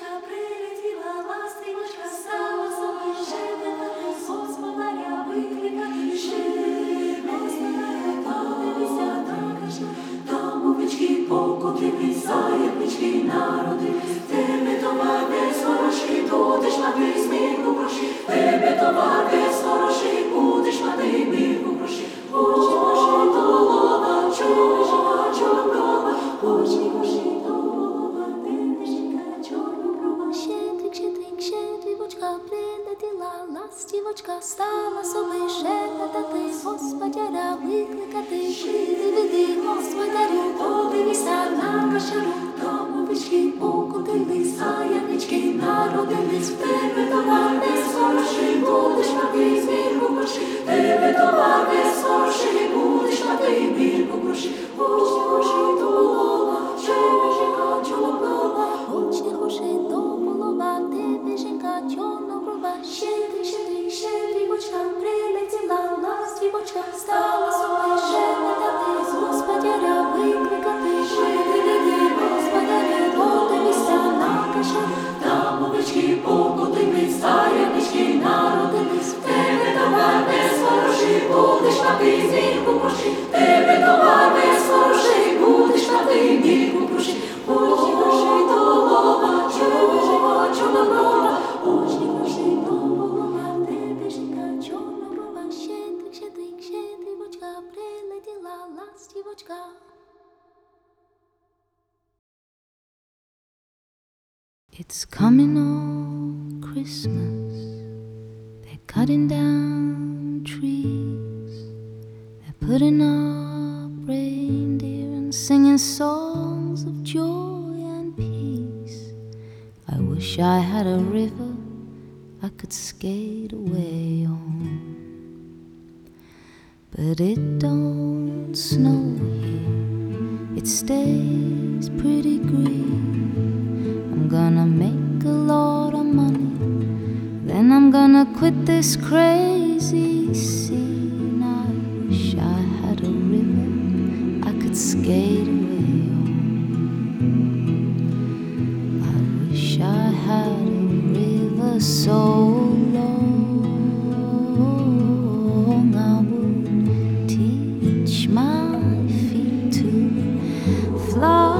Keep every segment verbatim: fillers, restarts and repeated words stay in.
прилетіла, ластівочка стала собою щебетати, господаря викликати, щебетати, подивися, також там овечки покотились, заєпнички народились. Тебе товар весь хороший, будеш мати змірку гроші, тебе товар весь хороший, будеш мати змірку гроші. Очі ваші до голова, чорножика, чорноброва, очі ваші до голова, денежика, чорноброва. Щедрик, щедрик, щедрівочка, прилетіла, ластівочка стала собі шепотати, господаря викликати. Види, види, господарю, подивися на кошару, там овечки покотились, заєпнички народились. В тебе товар весь хороший, будеш мати змірку гроші, тебе товар весь хороший, будеш мати змірку гроші. Очі гроші до голова, чорножика, чорноброва, очі гроші до голова, тебе жінка чорноброва. Щедрик, щедрик, щедрівочка, прилетіла, ластівочка стала собі шепотати, господаря викликати. Види, види, господарю, подивися на кошару, там овечки покотились, заєпнички народились. В тебе товар весь хороший, будеш мати змірку гроші, тебе товар весь хороший, будеш мати змірку гроші. Очі гроші до голова, чорножика, чорноброва, очі гроші до голова, тебе жінка чорноброва. Щедрик, щедрик, щедрівочка, прилетіла, ластівочка. It's coming on Christmas. They're cutting down trees. They're putting up reindeer and singing songs of joy and peace. I wish I had a river I could skate away on, but it don't snow here. It stays pretty green. I'm gonna make a lot of money, then I'm gonna quit this crazy scene. I wish I had a river I could skate away on. I wish I had a river so long I would teach my feet to fly.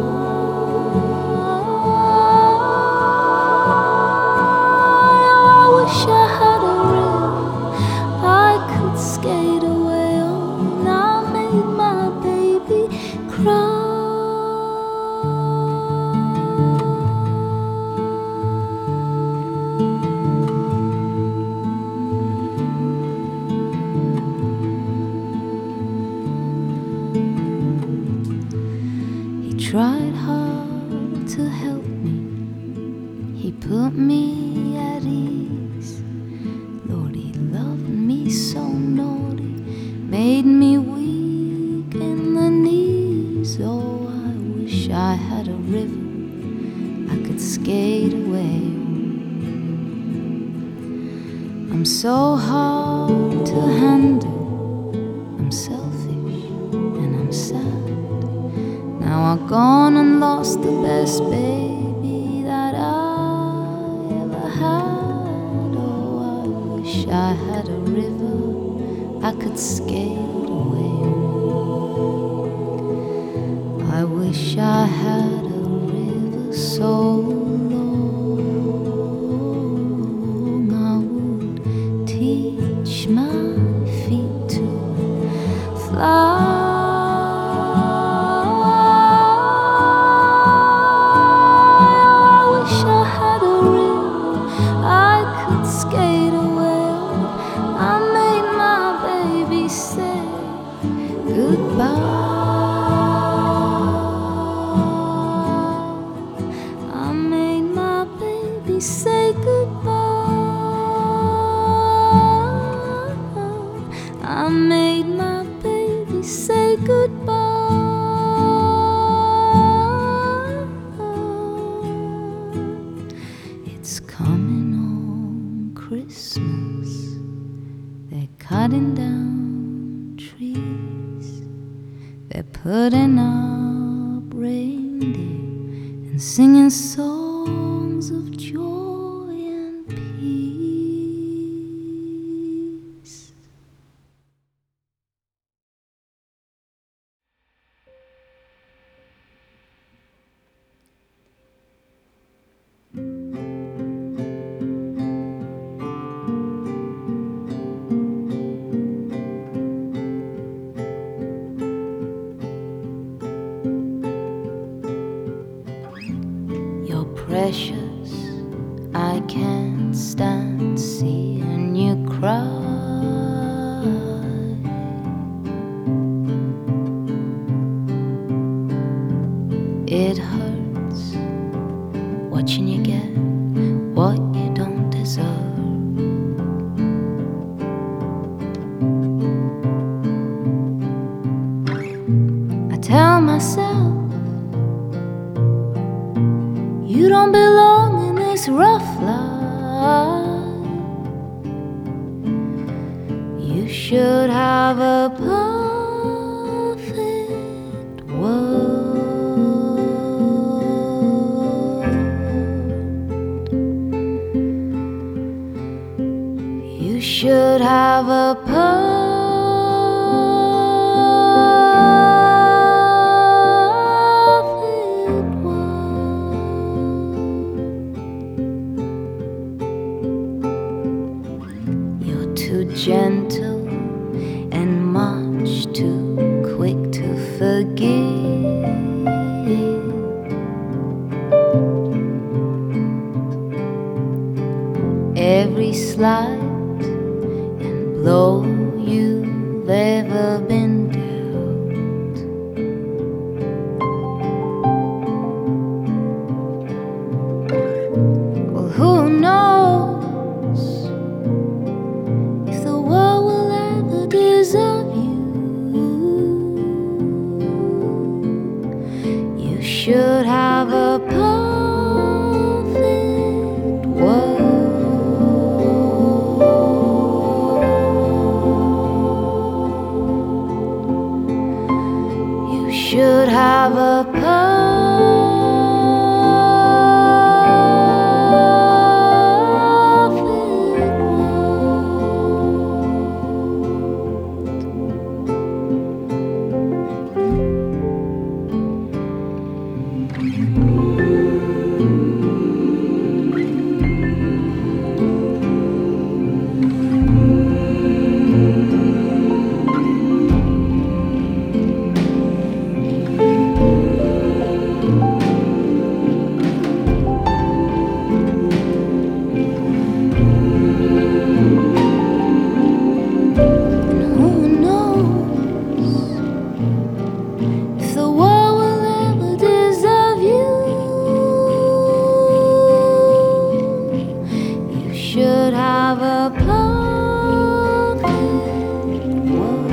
Tried hard to help me, he put me at ease. Lord, he loved me so naughty, made me weak in the knees. Oh, I wish I had a river I could skate away on. I'm so hard to handle, I'm selfish and I'm sad. Now I've gone and lost the best baby that I ever had. Oh, I wish I had a river I could skate away on. I wish I had a river so long I would teach my feet to fly. Cutting down trees, they're putting up reindeer and singing songs songs of joy and peace. You're precious, I can't stand seeing you cry. It hurts watching you get what you don't deserve. I tell myself you don't belong in this rough life. You should have a perfect world. You should have a perfect gentle and much too quick to forgive. Every slight and blow you've ever been dealt. Well, who knows deserve you? You should have a perfect world. You should have a perfect should have a perfect world.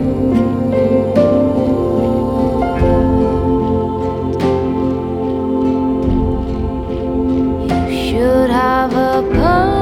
You should have a perfect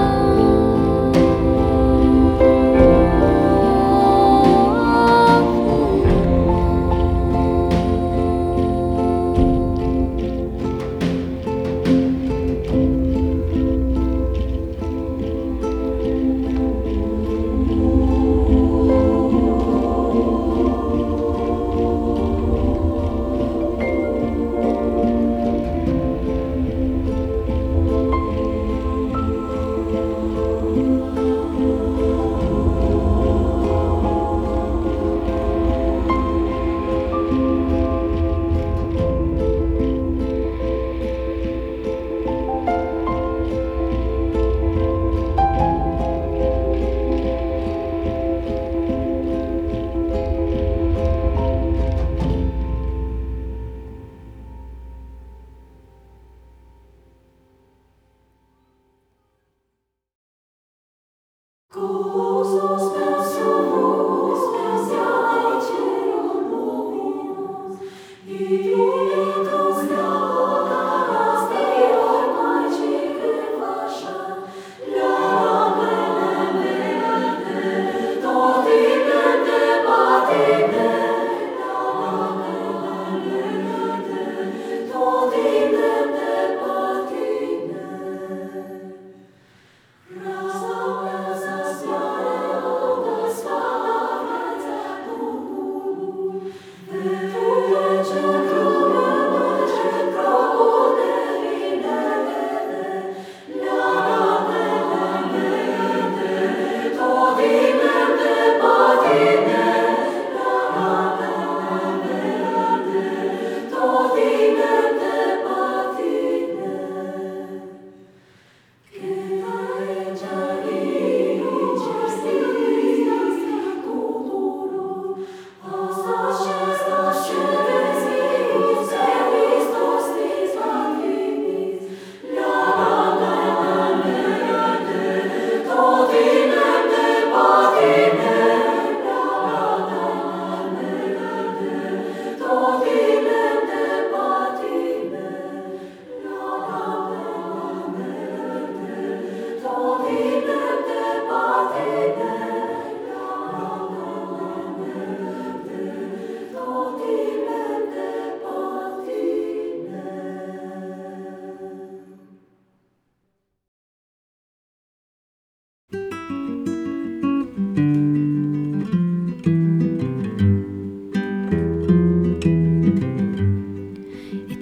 Thank you.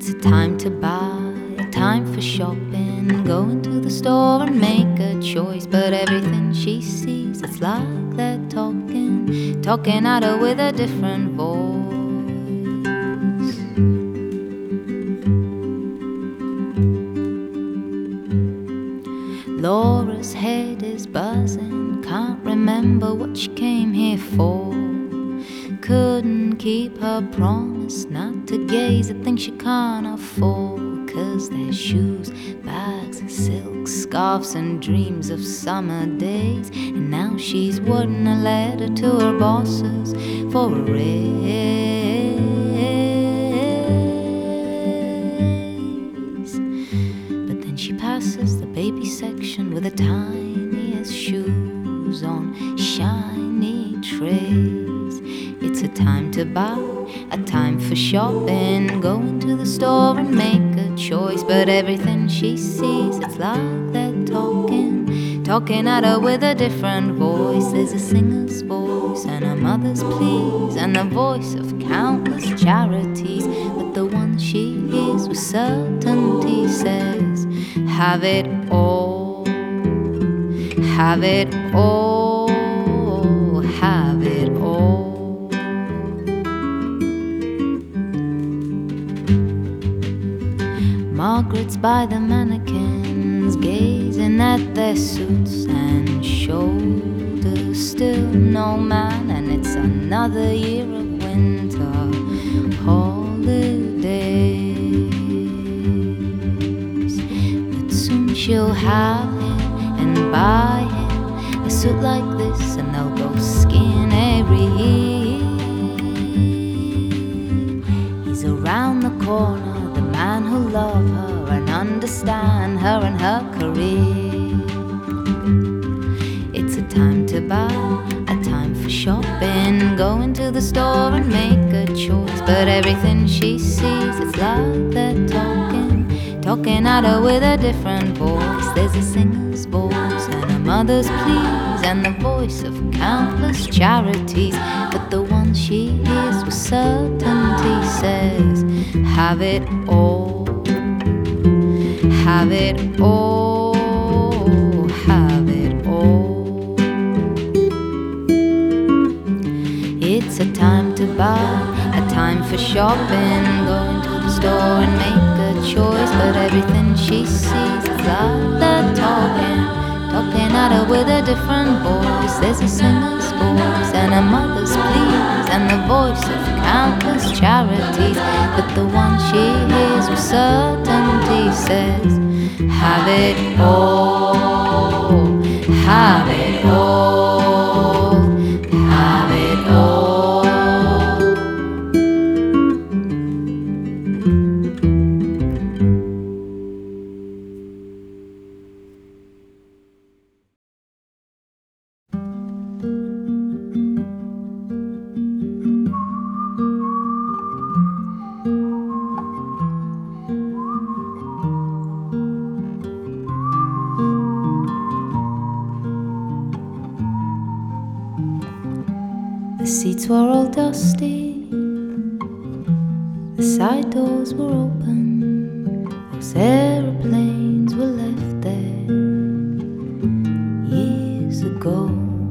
It's a time to buy, a time for shopping, going to the store and make a choice. But everything she sees, it's like they're talking, talking at her with a different voice. Laura's head is buzzing, can't remember what she came here for. Couldn't keep her promise not to gaze at things she can't afford. Cause there's shoes, bags, silk, scarves and dreams of summer days. And now she's wording a letter to her bosses for a raise. But then she passes the baby section with the tiniest shoes on shiny trays. It's a time to buy, a time for shopping, going to the store and make a choice. But everything she sees, it's like they're talking, talking at her with a different voice. There's a singer's voice and a mother's pleas and the voice of countless charities. But the one she hears with certainty says, have it all, have it all, have it all. Margaret's by the mannequins, gazing at their suits and shoulders. Still no man, and it's another year of winter holidays. But soon she'll have him and buy him a suit like this, and they'll go skiing every year. He's around the corner, the man who'll love her and understand her and her career. It's a time to buy, a time for shopping, going to the store and make a choice. But everything she sees, it's like they're talking, talking at her with a different voice. There's a singer's voice and a mother's pleas and the voice of countless charities. But the one she hears with certainty says, have it all, have it all, have it all. It's a time to buy, a time for shopping, going to the store and make a choice. But everything she sees is like they're talking, talking at her with a different voice. There's a singer's voice and a mother's pleas and the voice of countless charities. But the one she hears with certainty says, have it all, have it all, have it all. The seats were all dusty, the side doors were open, those aeroplanes were left there years ago.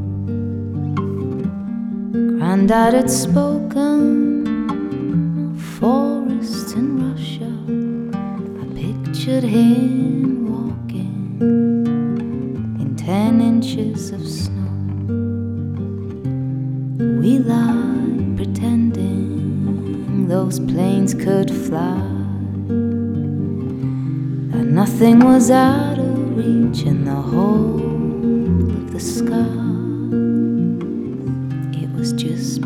Granddad had spoken of forests in Russia. I pictured him walking in ten inches of snow. We lied pretending those planes could fly, that nothing was out of reach in the whole of the sky. It was just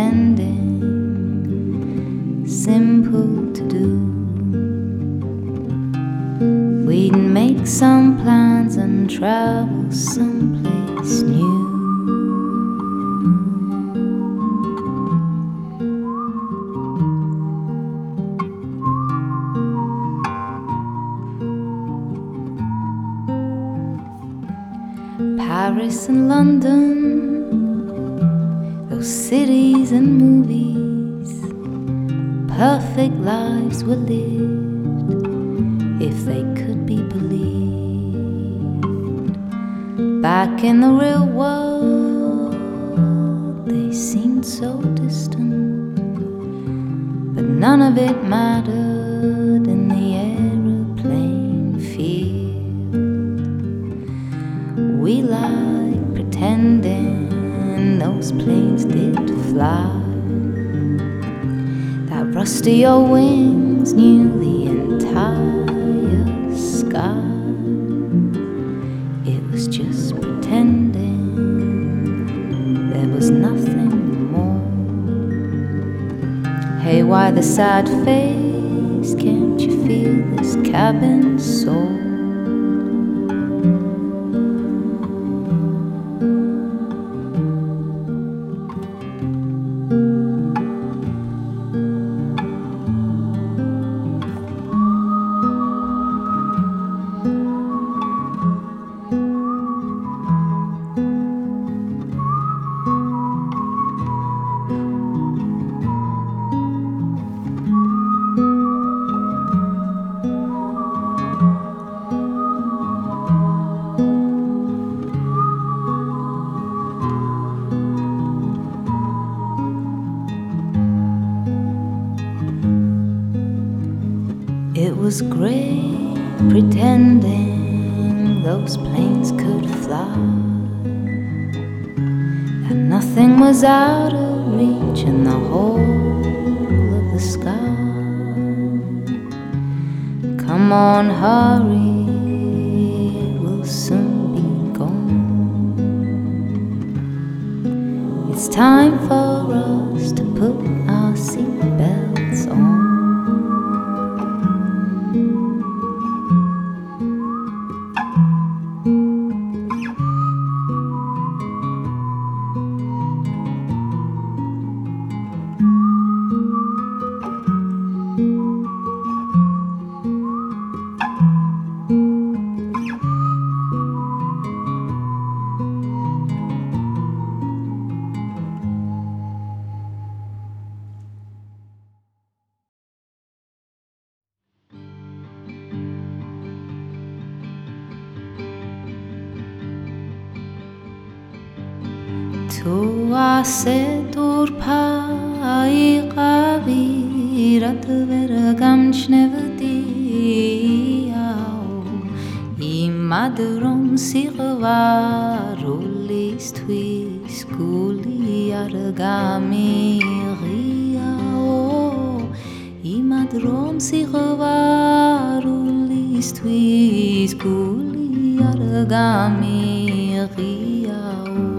pretending, simple to do. We'd make some plans and travel someplace new. Paris and London, those cities and movies, perfect lives were lived. if they could be believed. Back in the real world, they seemed so distant, but none of it mattered in the aeroplane field. We like pretending those planes did fly. That rusty old wings knew the entire sky. It was just pretending, there was nothing more. Hey, why the sad face? Can't you feel this cabin sore? It was great pretending those planes could fly, that nothing was out of reach in the whole of the sky. Come on, hurry, we'll soon be gone. It's time for us to put our seatbelts on. تو آسه دور پای قویرت برگم شنودیاو ای مدرم سیغوارولیست توی سکولی ارگامی غیاو ای مدرم سیغوارولیست توی سکولی ارگامی غیاو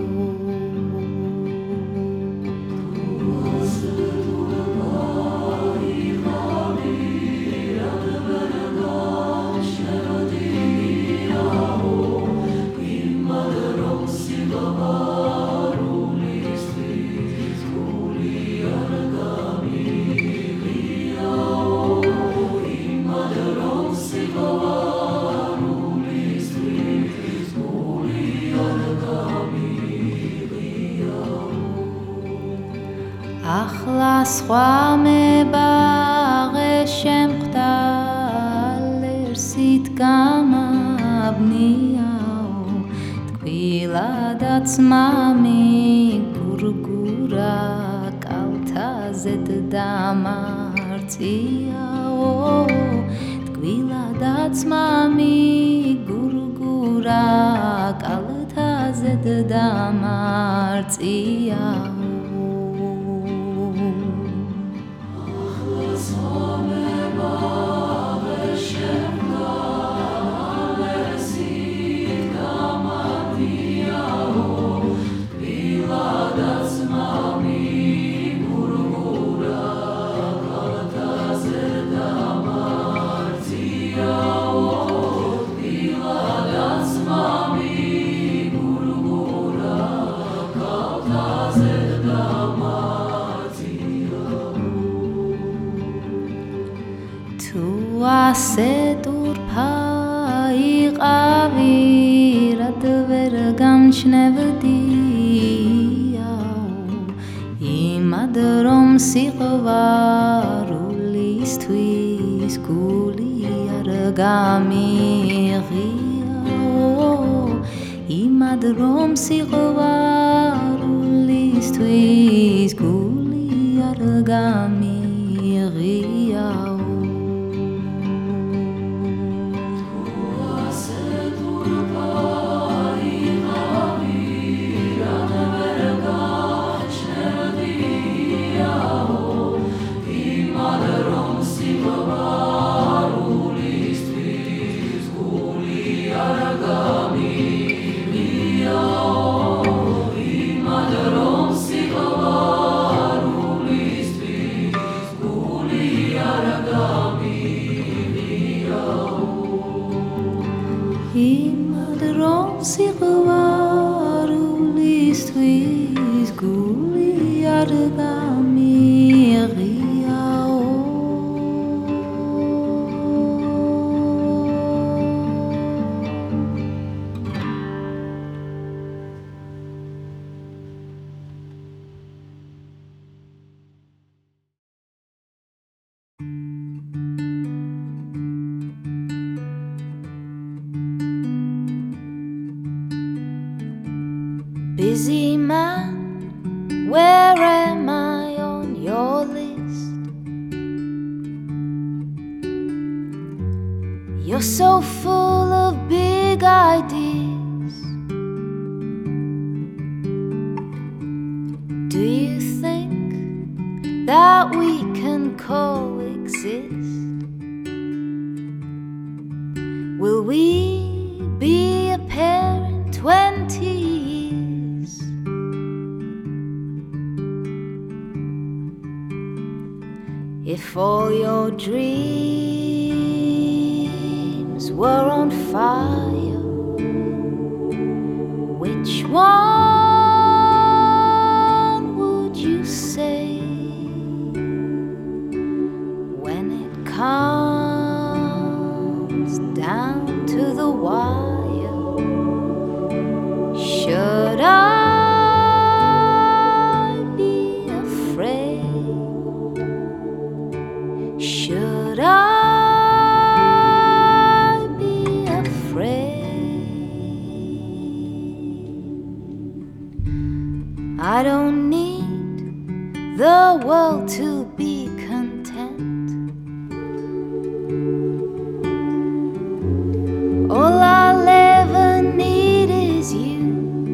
أخلص خوامي باغي شمقتال رسيت كما بنياو تقبيلة دات سمامي قرقورا كالتا زد دامارتياو تقبيلة دات سمامي قرقورا كالتا زد دامارتياو واسه دور پای قویرت برگم شنودیاو ای مدرم سیغوارولیست توی سکولی Argami Rio Imadrom Sirovarulis Tuis Guli Argami Rio Imadrom Sirovarulis Tuis Guli Argami Busy man, where am I on your list? You're so full of big ideas. Do you think that we can coexist? Will we be a pair in twenty years? If all your dreams were on fire, which one would you say? When it comes down to the wire, should I be afraid? Should I be afraid? I don't need the world to be content. All I'll ever need is you.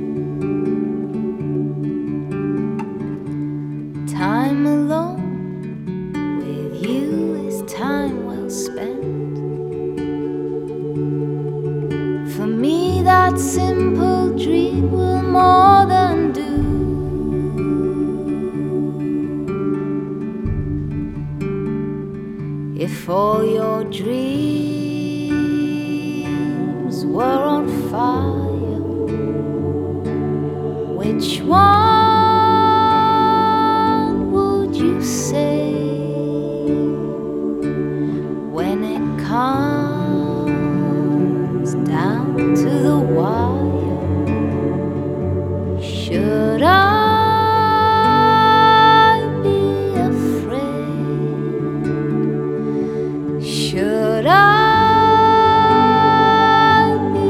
Time alone with you is time well spent. For me that simple dream will more than do. If all your dreams were on fire, which one would you say? When it comes down to the wire, should I be afraid? Should I be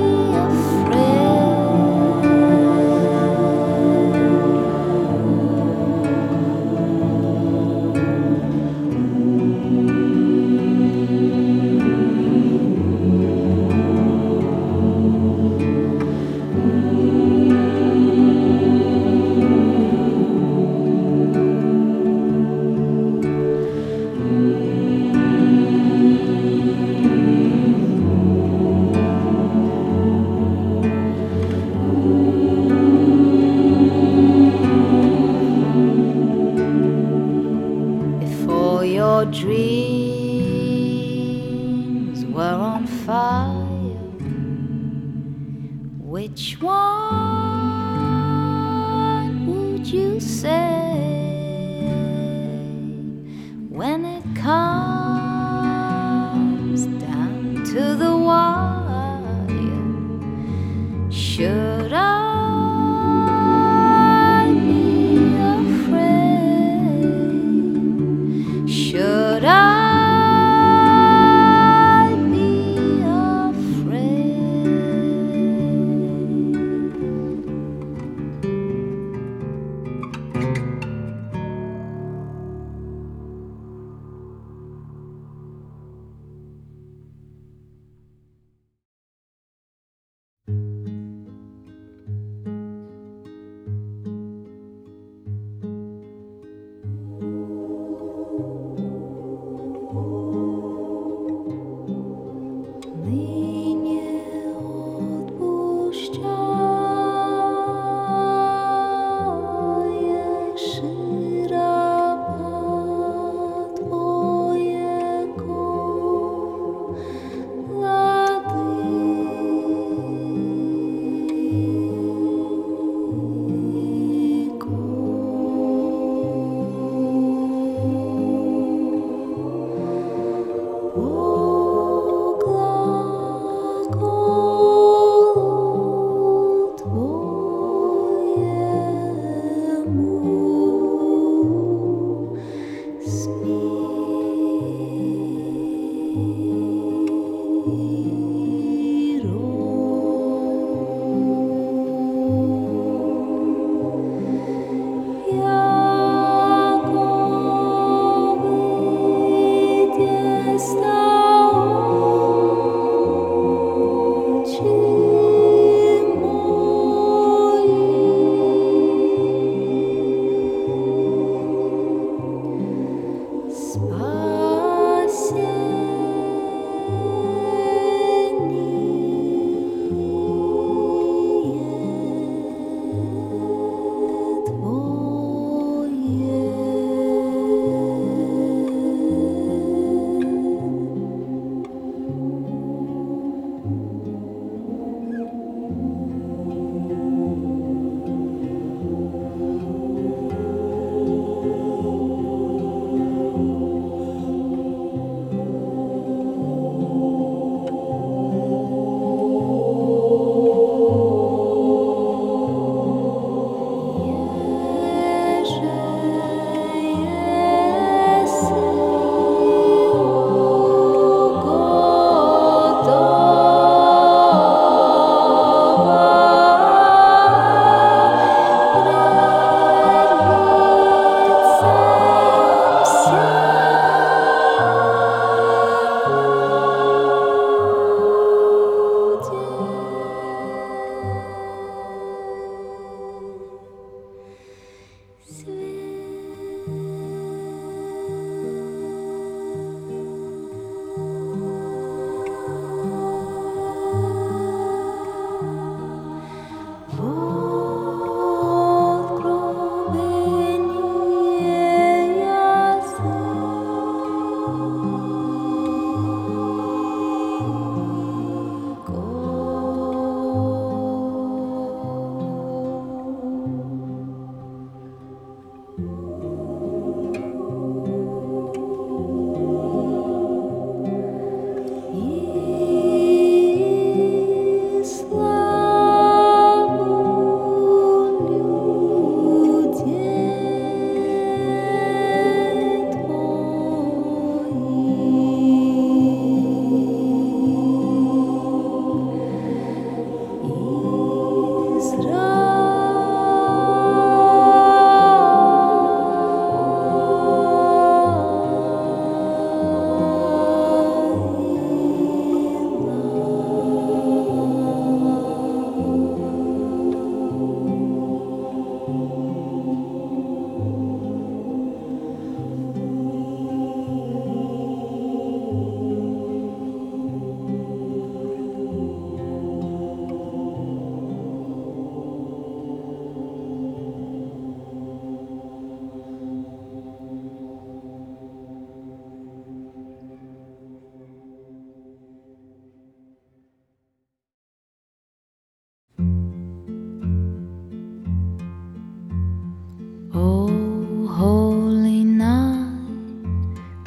your dreams were on fire, which one would you say? When it comes down to the wire, should I should I be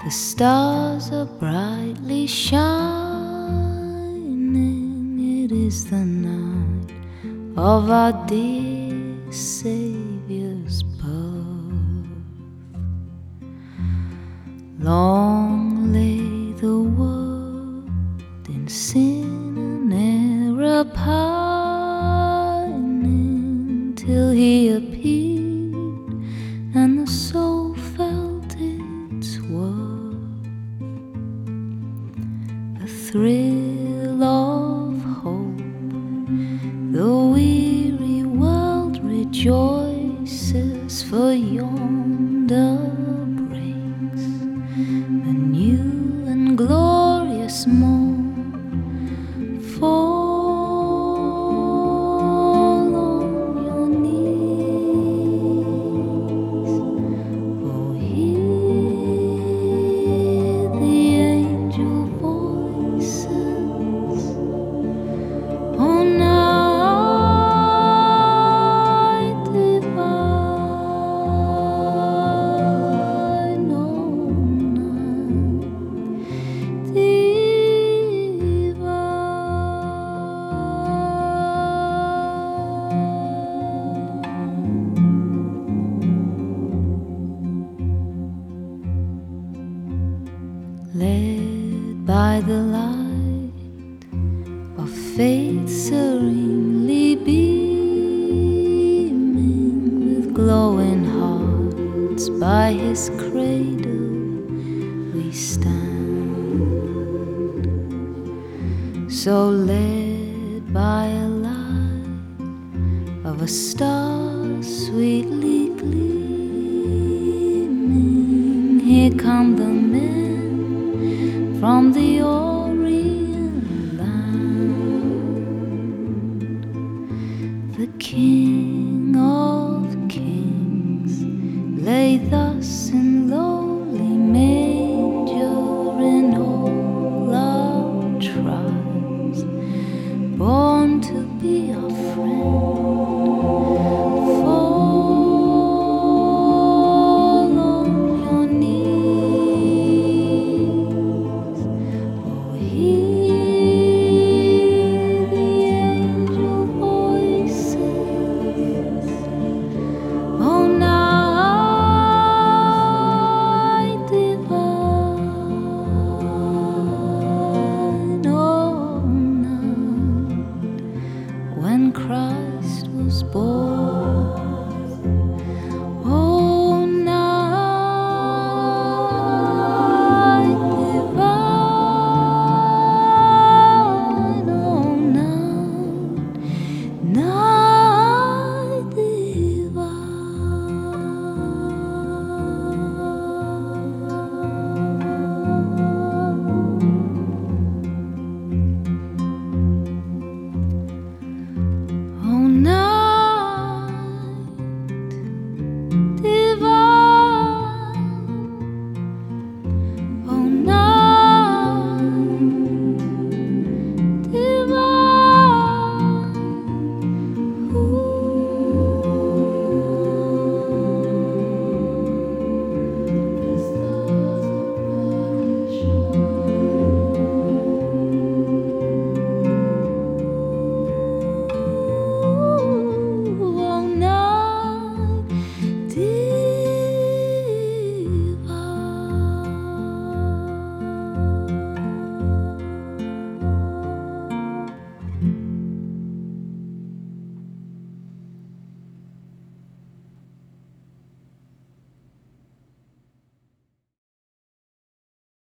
The stars are brightly shining. It is the night of our dear Saviour's birth. Long lay the world in sin and error pining, till He appeared and the soul felt its worth. A thrill of hope, the weary world rejoices, for yonder breaks a new and glorious morn. Fall on your knees, oh, hear the angel voices. Oh, night divine, oh, night led by the light of faith serenely beaming, with glowing hearts by His cradle we stand. So led by a light of a star sweetly gleaming, here come the men from the old